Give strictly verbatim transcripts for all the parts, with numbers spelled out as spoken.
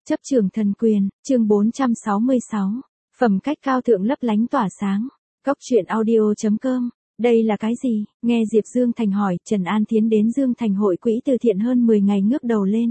Chấp trường thần quyền, chương bốn trăm sáu mươi sáu. Phẩm cách cao thượng lấp lánh tỏa sáng. Cóc truyện audio chấm com. Đây là cái gì? Nghe Diệp Dương Thành hỏi, Trần An Thiến đến Dương Thành hội quỹ từ thiện hơn mười ngày ngước đầu lên.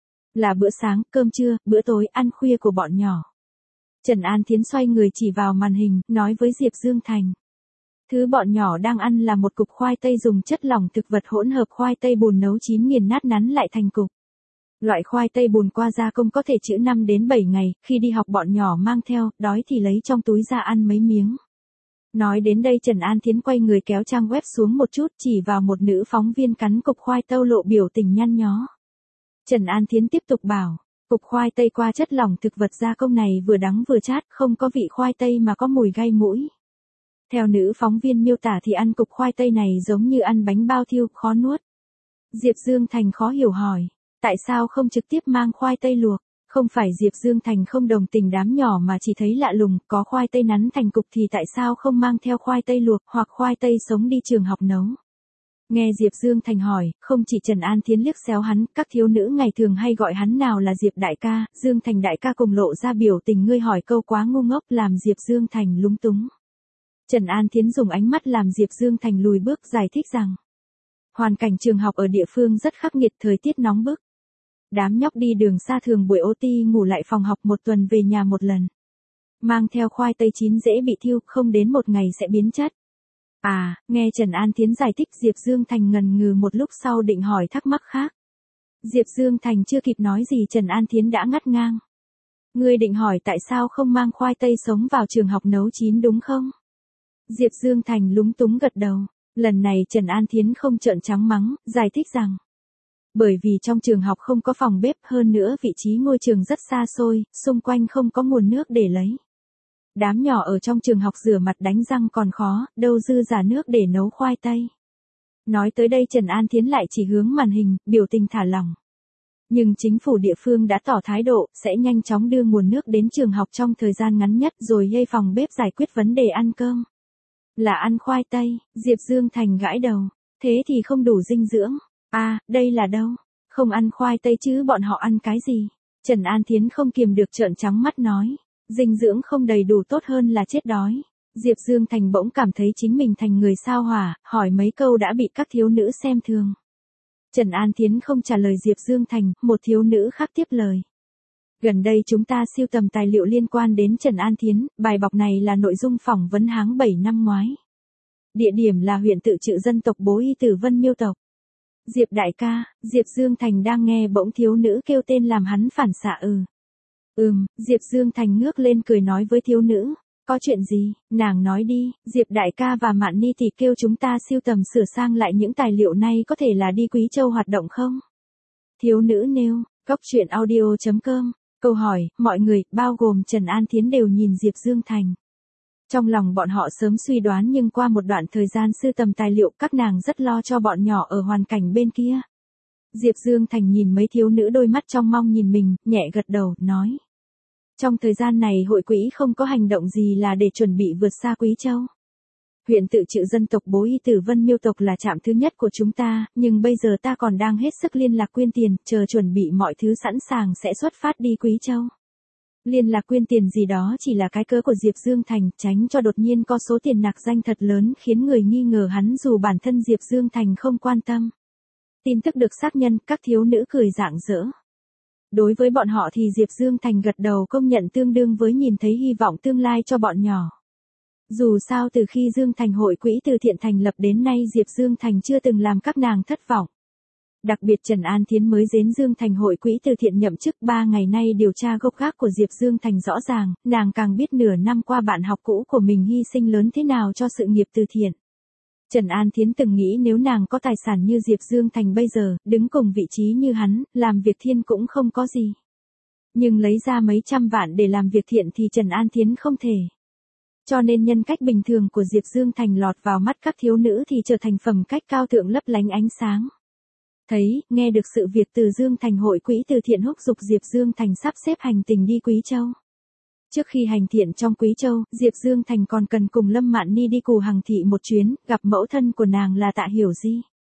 Là bữa sáng, cơm trưa, bữa tối, ăn khuya của bọn nhỏ. Trần An Thiến xoay người chỉ vào màn hình, nói với Diệp Dương Thành. Thứ bọn nhỏ đang ăn là một cục khoai tây dùng chất lỏng thực vật hỗn hợp khoai tây bùn nấu chín nghiền nát nắn lại thành cục. Loại khoai tây bùn qua gia công có thể trữ năm đến bảy ngày, khi đi học bọn nhỏ mang theo, đói thì lấy trong túi ra ăn mấy miếng. Nói đến đây Trần An Thiến quay người kéo trang web xuống một chút, chỉ vào một nữ phóng viên cắn cục khoai tây lộ biểu tình nhăn nhó. Trần An Thiến tiếp tục bảo, cục khoai tây qua chất lỏng thực vật gia công này vừa đắng vừa chát, không có vị khoai tây mà có mùi gai mũi. Theo nữ phóng viên miêu tả thì ăn cục khoai tây này giống như ăn bánh bao thiêu, khó nuốt. Diệp Dương Thành khó hiểu hỏi. Tại sao không trực tiếp mang khoai tây luộc? Không phải Diệp Dương Thành không đồng tình đám nhỏ mà chỉ thấy lạ lùng, có khoai tây nắn thành cục thì tại sao không mang theo khoai tây luộc hoặc khoai tây sống đi trường học nấu? Nghe Diệp Dương Thành hỏi, không chỉ Trần An Thiến liếc xéo hắn, các thiếu nữ ngày thường hay gọi hắn nào là Diệp đại ca, Dương Thành đại ca cùng lộ ra biểu tình ngươi hỏi câu quá ngu ngốc làm Diệp Dương Thành lúng túng. Trần An Thiến dùng ánh mắt làm Diệp Dương Thành lùi bước giải thích rằng, hoàn cảnh trường học ở địa phương rất khắc nghiệt, thời tiết nóng bức. Đám nhóc đi đường xa thường buổi ô ti ngủ lại phòng học một tuần về nhà một lần. Mang theo khoai tây chín dễ bị thiêu, không đến một ngày sẽ biến chất. À, nghe Trần An Thiến giải thích Diệp Dương Thành ngần ngừ một lúc sau định hỏi thắc mắc khác. Diệp Dương Thành chưa kịp nói gì Trần An Thiến đã ngắt ngang. Ngươi định hỏi tại sao không mang khoai tây sống vào trường học nấu chín đúng không? Diệp Dương Thành lúng túng gật đầu. Lần này Trần An Thiến không trợn trắng mắng, giải thích rằng. Bởi vì trong trường học không có phòng bếp, hơn nữa vị trí ngôi trường rất xa xôi, xung quanh không có nguồn nước để lấy. Đám nhỏ ở trong trường học rửa mặt đánh răng còn khó, đâu dư giả nước để nấu khoai tây. Nói tới đây Trần An Thiến lại chỉ hướng màn hình, biểu tình thả lỏng. Nhưng chính phủ địa phương đã tỏ thái độ, sẽ nhanh chóng đưa nguồn nước đến trường học trong thời gian ngắn nhất rồi gây phòng bếp giải quyết vấn đề ăn cơm. Là ăn khoai tây, Diệp Dương Thành gãi đầu, thế thì không đủ dinh dưỡng. À, đây là đâu? Không ăn khoai tây chứ bọn họ ăn cái gì? Trần An Thiến không kiềm được trợn trắng mắt nói. Dinh dưỡng không đầy đủ tốt hơn là chết đói. Diệp Dương Thành bỗng cảm thấy chính mình thành người sao hỏa, hỏi mấy câu đã bị các thiếu nữ xem thường. Trần An Thiến không trả lời Diệp Dương Thành, một thiếu nữ khác tiếp lời. Gần đây chúng ta sưu tầm tài liệu liên quan đến Trần An Thiến, bài bọc này là nội dung phỏng vấn tháng bảy năm ngoái. Địa điểm là huyện tự trị dân tộc Bố Y Tử Vân Miêu tộc. Diệp đại ca, Diệp Dương Thành đang nghe bỗng thiếu nữ kêu tên làm hắn phản xạ ừ. Ừm, Diệp Dương Thành ngước lên cười nói với thiếu nữ, có chuyện gì, nàng nói đi, Diệp đại ca và Mạn Ni thì kêu chúng ta sưu tầm sửa sang lại những tài liệu này có thể là đi Quý Châu hoạt động không? Thiếu nữ nêu, cóc truyện audio chấm com, câu hỏi, mọi người, bao gồm Trần An Thiến đều nhìn Diệp Dương Thành. Trong lòng bọn họ sớm suy đoán nhưng qua một đoạn thời gian sưu tầm tài liệu các nàng rất lo cho bọn nhỏ ở hoàn cảnh bên kia. Diệp Dương Thành nhìn mấy thiếu nữ đôi mắt trong mong nhìn mình, nhẹ gật đầu, nói. Trong thời gian này hội quỹ không có hành động gì là để chuẩn bị vượt xa Quý Châu. Huyện tự trị dân tộc Bố Y Tử Vân Miêu tộc là trạm thứ nhất của chúng ta, nhưng bây giờ ta còn đang hết sức liên lạc quyên tiền, chờ chuẩn bị mọi thứ sẵn sàng sẽ xuất phát đi Quý Châu. Liên lạc quyên tiền gì đó chỉ là cái cớ của Diệp Dương Thành, tránh cho đột nhiên có số tiền nạc danh thật lớn khiến người nghi ngờ hắn dù bản thân Diệp Dương Thành không quan tâm. Tin tức được xác nhận, các thiếu nữ cười rạng rỡ. Đối với bọn họ thì Diệp Dương Thành gật đầu công nhận tương đương với nhìn thấy hy vọng tương lai cho bọn nhỏ. Dù sao từ khi Dương Thành hội quỹ từ thiện thành lập đến nay Diệp Dương Thành chưa từng làm các nàng thất vọng. Đặc biệt Trần An Thiến mới đến Dương Thành hội quỹ từ thiện nhậm chức ba ngày nay điều tra gốc gác của Diệp Dương Thành rõ ràng, nàng càng biết nửa năm qua bạn học cũ của mình hy sinh lớn thế nào cho sự nghiệp từ thiện. Trần An Thiến từng nghĩ nếu nàng có tài sản như Diệp Dương Thành bây giờ, đứng cùng vị trí như hắn, làm việc thiện cũng không có gì. Nhưng lấy ra mấy trăm vạn để làm việc thiện thì Trần An Thiến không thể. Cho nên nhân cách bình thường của Diệp Dương Thành lọt vào mắt các thiếu nữ thì trở thành phẩm cách cao thượng lấp lánh ánh sáng. Thấy, nghe được sự việc từ Dương Thành hội quỹ từ thiện húc giục Diệp Dương Thành sắp xếp hành trình đi Quý Châu. Trước khi hành thiện trong Quý Châu, Diệp Dương Thành còn cần cùng Lâm Mạn Ni đi Cù Hằng thị một chuyến, gặp mẫu thân của nàng là Tạ Hiểu Di.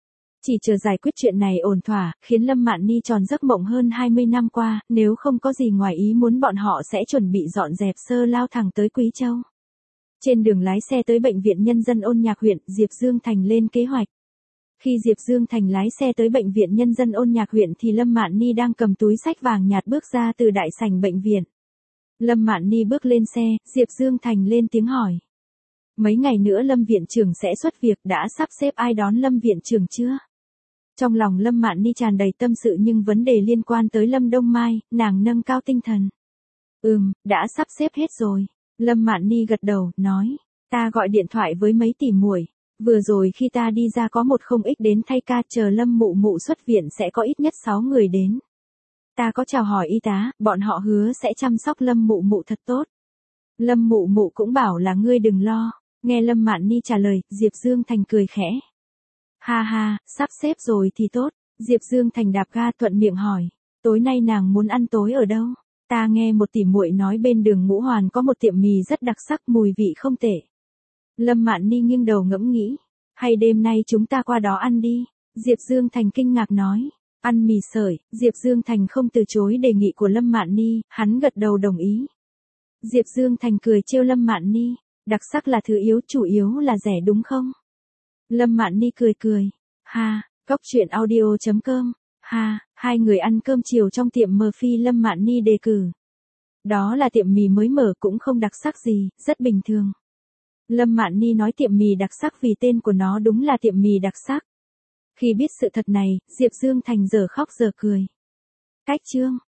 Chỉ chờ giải quyết chuyện này ổn thỏa, khiến Lâm Mạn Ni tròn giấc mộng hơn hai mươi năm qua, nếu không có gì ngoài ý muốn bọn họ sẽ chuẩn bị dọn dẹp sơ lao thẳng tới Quý Châu. Trên đường lái xe tới Bệnh viện Nhân dân Ôn Nhạc huyện, Diệp Dương Thành lên kế hoạch. Khi Diệp Dương Thành lái xe tới Bệnh viện Nhân dân Ôn Nhạc huyện thì Lâm Mạn Ni đang cầm túi xách vàng nhạt bước ra từ đại sảnh bệnh viện. Lâm Mạn Ni bước lên xe, Diệp Dương Thành lên tiếng hỏi. Mấy ngày nữa Lâm viện trưởng sẽ xuất việc, đã sắp xếp ai đón Lâm viện trưởng chưa? Trong lòng Lâm Mạn Ni tràn đầy tâm sự nhưng vấn đề liên quan tới Lâm Đông Mai, nàng nâng cao tinh thần. Ừm, đã sắp xếp hết rồi. Lâm Mạn Ni gật đầu, nói. Ta gọi điện thoại với mấy tỷ muội. Vừa rồi khi ta đi ra có một không ít đến thay ca, chờ Lâm mụ mụ xuất viện sẽ có ít nhất sáu người đến. Ta có chào hỏi y tá, bọn họ hứa sẽ chăm sóc Lâm mụ mụ thật tốt. Lâm mụ mụ cũng bảo là ngươi đừng lo. Nghe Lâm Mạn Ni trả lời, Diệp Dương Thành cười khẽ. Ha ha, sắp xếp rồi thì tốt. Diệp Dương Thành đạp ga thuận miệng hỏi. Tối nay nàng muốn ăn tối ở đâu? Ta nghe một tỷ muội nói bên đường Ngũ Hoàn có một tiệm mì rất đặc sắc, mùi vị không tệ. Lâm Mạn Ni nghiêng đầu ngẫm nghĩ. Hay đêm nay chúng ta qua đó ăn đi? Diệp Dương Thành kinh ngạc nói. Ăn mì sợi, Diệp Dương Thành không từ chối đề nghị của Lâm Mạn Ni, hắn gật đầu đồng ý. Diệp Dương Thành cười trêu Lâm Mạn Ni. Đặc sắc là thứ yếu, chủ yếu là rẻ đúng không? Lâm Mạn Ni cười cười. Ha, Cóc Truyện Audio chấm com. Ha, hai người ăn cơm chiều trong tiệm Murphy Lâm Mạn Ni đề cử. Đó là tiệm mì mới mở cũng không đặc sắc gì, rất bình thường. Lâm Mạn Ni nói tiệm mì đặc sắc vì tên của nó đúng là tiệm mì đặc sắc. Khi biết sự thật này, Diệp Dương Thành giờ khóc giờ cười. Cách chương